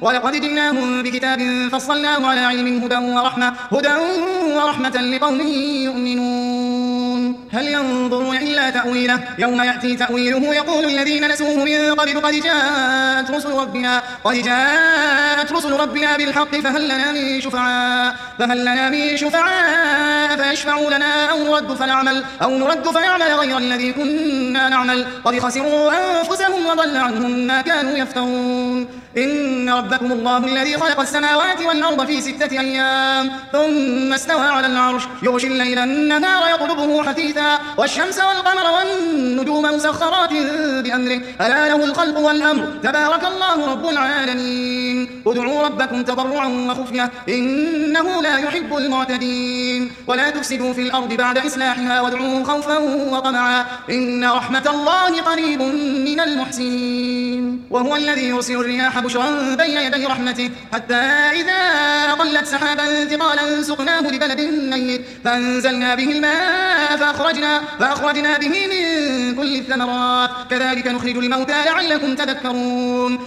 ولقد جئناهم بكتاب فصلناه على علم هدى ورحمة لقوم يؤمنون. هل ينظرون إلا تأويله يوم يأتي تأويله يقول الذين نسوه من قبل قد جاءت رسل ربنا بالحق فهل لنا من شفعاء فيشفعوا لنا أو نرد فنعمل غير الذي كنا نعمل قد خسروا أنفسهم وضل عنهم ما كانوا يفترون. إن ربكم الله الذي خلق السماوات والأرض في 6 أيام ثم استوى على العرش يغشي الليل النهار يطلبه حثيثا والشمس والقمر والنجوم مسخرات بأمره ألا له الخلق والأمر تبارك الله رب العالمين. ادعوا ربكم تضرعا وخفية إنه لا يحب المعتدين. ولا تفسدوا في الأرض بعد إصلاحها وادعوه خوفا وطمعا إن رحمة الله قريب من المحسنين. وهو الذي يرسل الرياح بشرا بين يدي رحمته حتى إذا أقلت سحابا ثقالا سقناه لبلد ميت فأنزلنا به الماء فأخرجنا به من كل الثمرات كذلك نخرج الموتى لعلكم تذكرون.